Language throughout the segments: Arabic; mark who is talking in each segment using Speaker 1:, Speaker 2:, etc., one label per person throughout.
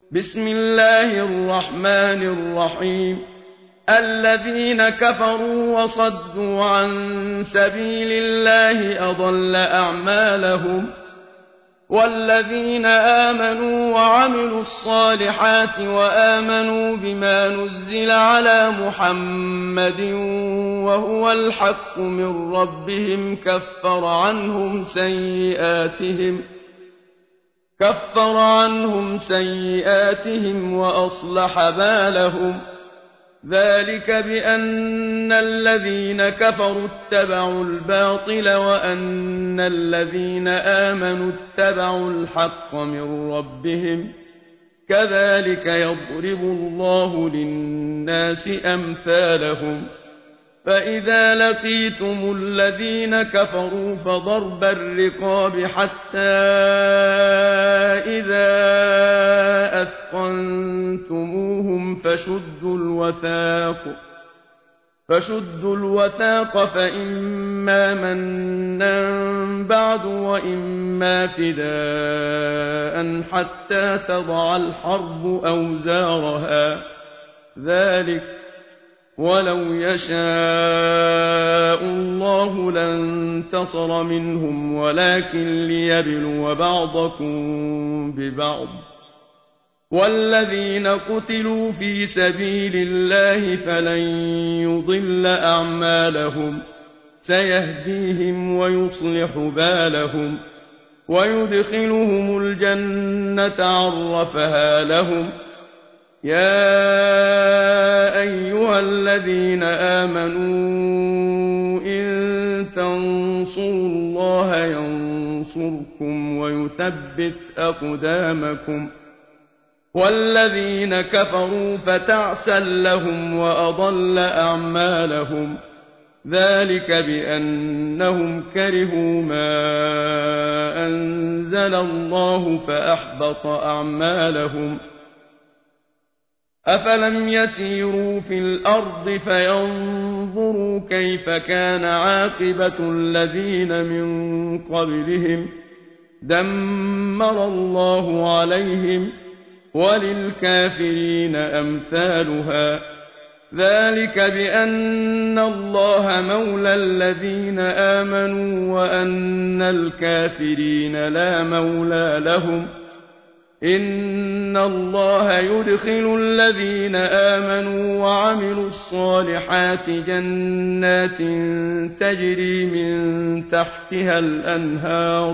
Speaker 1: بسم الله الرحمن الرحيم. الذين كفروا وصدوا عن سبيل الله أضل أعمالهم، والذين آمنوا وعملوا الصالحات وآمنوا بما نزل على محمد وهو الحق من ربهم كفر عنهم سيئاتهم وأصلح بالهم. ذلك بأن الذين كفروا اتبعوا الباطل وأن الذين آمنوا اتبعوا الحق من ربهم، كذلك يضرب الله للناس أمثالهم. فإذا لقيتم الذين كفروا فضرب الرقاب حتى إذا أثخنتموهم فشدوا الوثاق فإما منا بعد وإما فداء حتى تضع الحرب أوزارها. ذلك ولو يشاء الله لانتصر منهم ولكن ليبلو بعضكم ببعض. والذين قتلوا في سبيل الله فلن يضل أعمالهم، سيهديهم ويصلح بالهم ويدخلهم الجنة عرفها لهم. يا أيها الذين آمنوا إن تنصروا الله ينصركم ويثبت أقدامكم. والذين كفروا فتعسا لهم وأضل أعمالهم. ذلك بأنهم كرهوا ما أنزل الله فأحبط أعمالهم. أفلم يسيروا في الأرض فينظروا كيف كان عاقبة الذين من قبلهم، دمر الله عليهم وللكافرين أمثالها. ذلك بأن الله مولى الذين آمنوا وأن الكافرين لا مولى لهم. إن الله يدخل الذين آمنوا وعملوا الصالحات جنات تجري من تحتها الأنهار،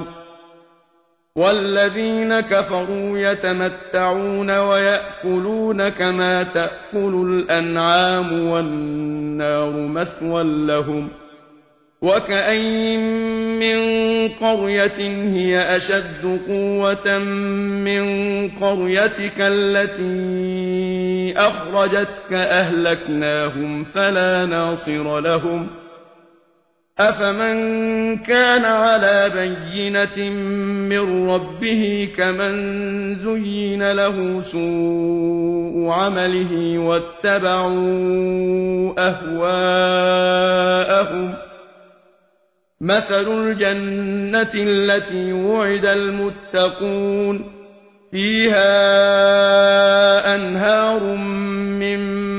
Speaker 1: والذين كفروا يتمتعون ويأكلون كما تأكل الأنعام والنار مثوى لهم. وكأين من قرية هي أشد قوة من قريتك التي أخرجتك أهلكناهم فلا ناصر لهم. أفمن كان على بينة من ربه كمن زين له سوء عمله واتبعوا أهواءهم. مثل الجنة التي وعد المتقون فيها أنهار من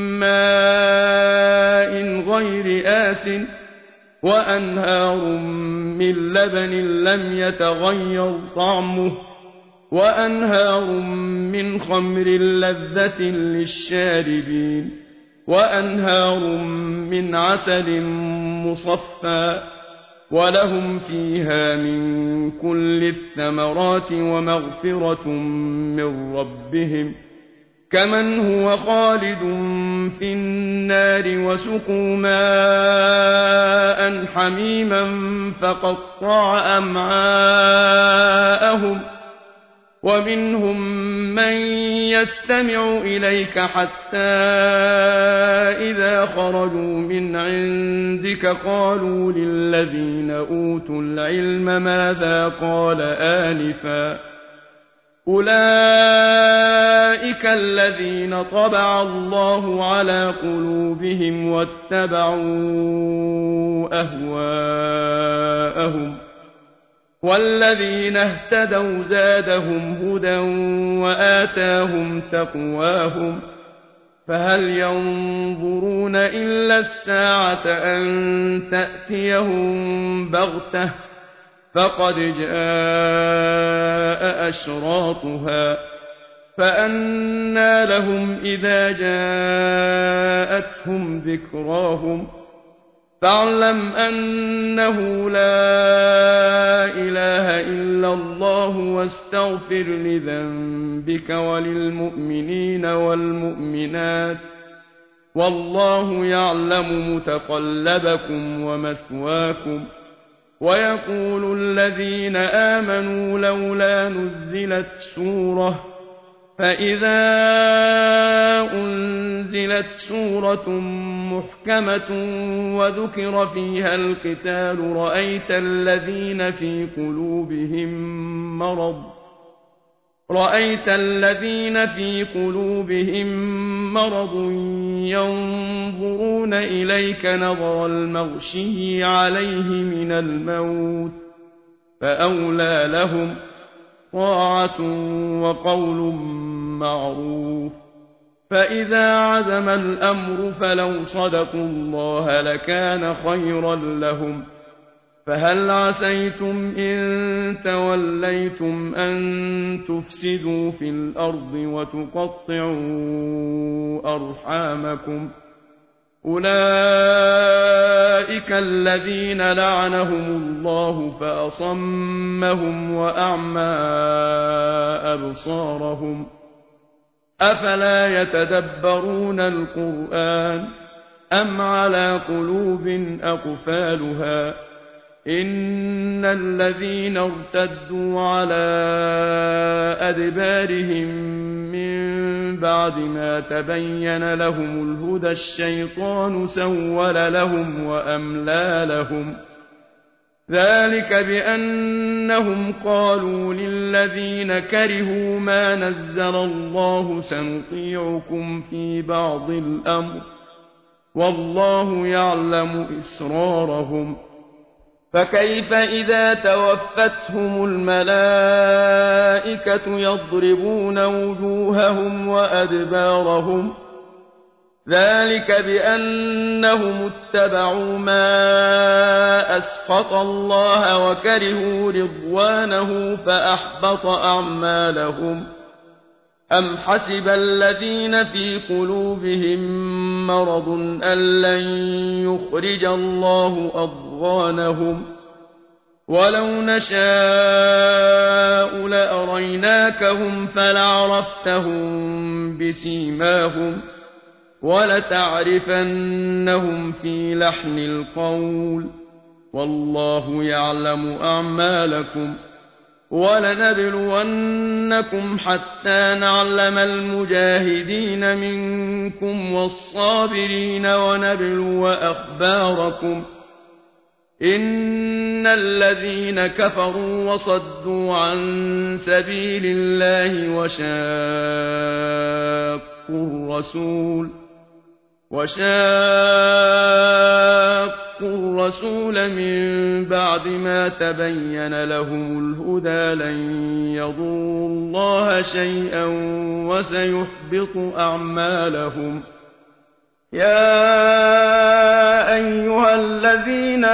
Speaker 1: ماء غير آسن وأنهار من لبن لم يتغير طعمه وأنهار من خمر لذة للشاربين وأنهار من عسل مصفى ولهم فيها من كل الثمرات ومغفرة من ربهم كمن هو خالد في النار وسقوا ماء حميما فقطع أمعاءهم. ومنهم من يستمع إليك حتى إذا خرجوا من عندك قالوا للذين أوتوا العلم ماذا قال آنفا. أولئك الذين طبع الله على قلوبهم واتبعوا أهواءهم. والذين اهتدوا زادهم هدى وآتاهم تقواهم فهل ينظرون إلا الساعة أن تأتيهم بغتة فقد جاء أشراطها فأنى لهم إذا جاءتهم ذكراهم فاعلم أنه لا إله إلا الله واستغفر لذنبك وللمؤمنين والمؤمنات والله يعلم متقلبكم ومثواكم ويقول الذين آمنوا لولا نزلت سورة فإذا أنزلت سورة محكمة وذكر فيها القتال رأيت الذين في قلوبهم مرض ينظرون إليك نظر المغشي عليه من الموت فأولى لهم طاعة وقول معروف فإذا عزم الأمر فلو صدقوا الله لكان خيرا لهم فهل عسيتم إن توليتم أن تفسدوا في الأرض وتقطعوا أرحامكم أولئك الذين لعنهم الله فأصمهم وأعمى أبصارهم أفلا يتدبرون القرآن أم على قلوب أقفالها إن الذين ارتدوا على أدبارهم من بعد ما تبين لهم الهدى الشيطان سول لهم وأملى لهم ذلك بأنهم قالوا للذين كرهوا ما نزل الله سنطيعكم في بعض الأمر والله يعلم إسرارهم فكيف إذا توفتهم الملائكة يضربون وجوههم وأدبارهم ذلك بأنهم اتبعوا ما أسخط الله وكرهوا رضوانه فأحبط أعمالهم أم حسب الذين في قلوبهم مرض أن لن يخرج الله أضغانهم ولو نشاء لأريناكهم فلعرفتهم بسيماهم ولتعرفنهم في لحن القول والله يعلم أعمالكم ولنبلونكم حتى نعلم المجاهدين منكم والصابرين ونبلو أخباركم إن الذين كفروا وصدوا عن سبيل الله وشاقوا الرسول من بعد ما تبين لهم الهدى لن يضروا الله شيئا وسيحبط أعمالهم يا أيها الذين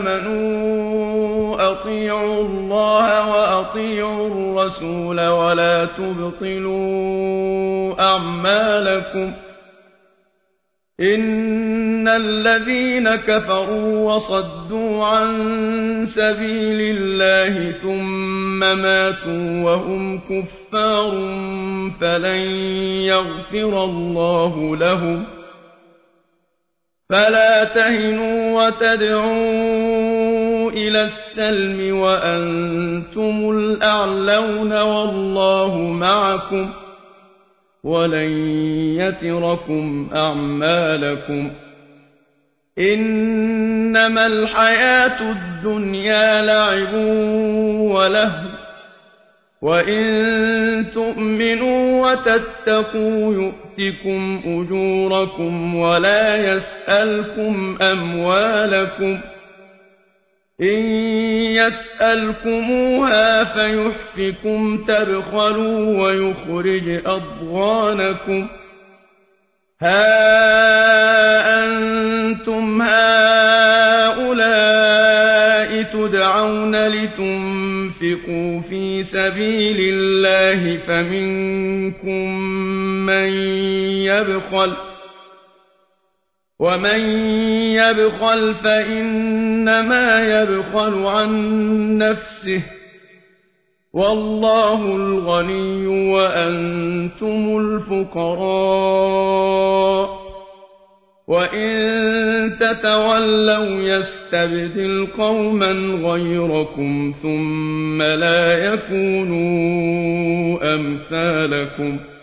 Speaker 1: آمنوا أطيعوا الله وأطيعوا الرسول ولا تبطلوا أعمالكم إن الذين كفروا وصدوا عن سبيل الله ثم ماتوا وهم كفار فلن يغفر الله لهم فلا تهنوا وتدعوا إلى السلم وأنتم الأعلون والله معكم ولن يتركم أعمالكم إنما الحياة الدنيا لعب ولهو وإن تؤمنوا وتتقوا يؤتكم أجوركم ولا يسألكم أموالكم إن يسألكموها فيحفكم تبخلوا ويخرج أضغانكم ها أنتم هؤلاء تدعون لتنفقوا في سبيل الله فمنكم من يبخل ومن يبخل فإنما يبخل عن نفسه والله الغني وأنتم الفقراء وإن تتولوا يستبدل قوما غيركم ثم لا يكونوا أمثالكم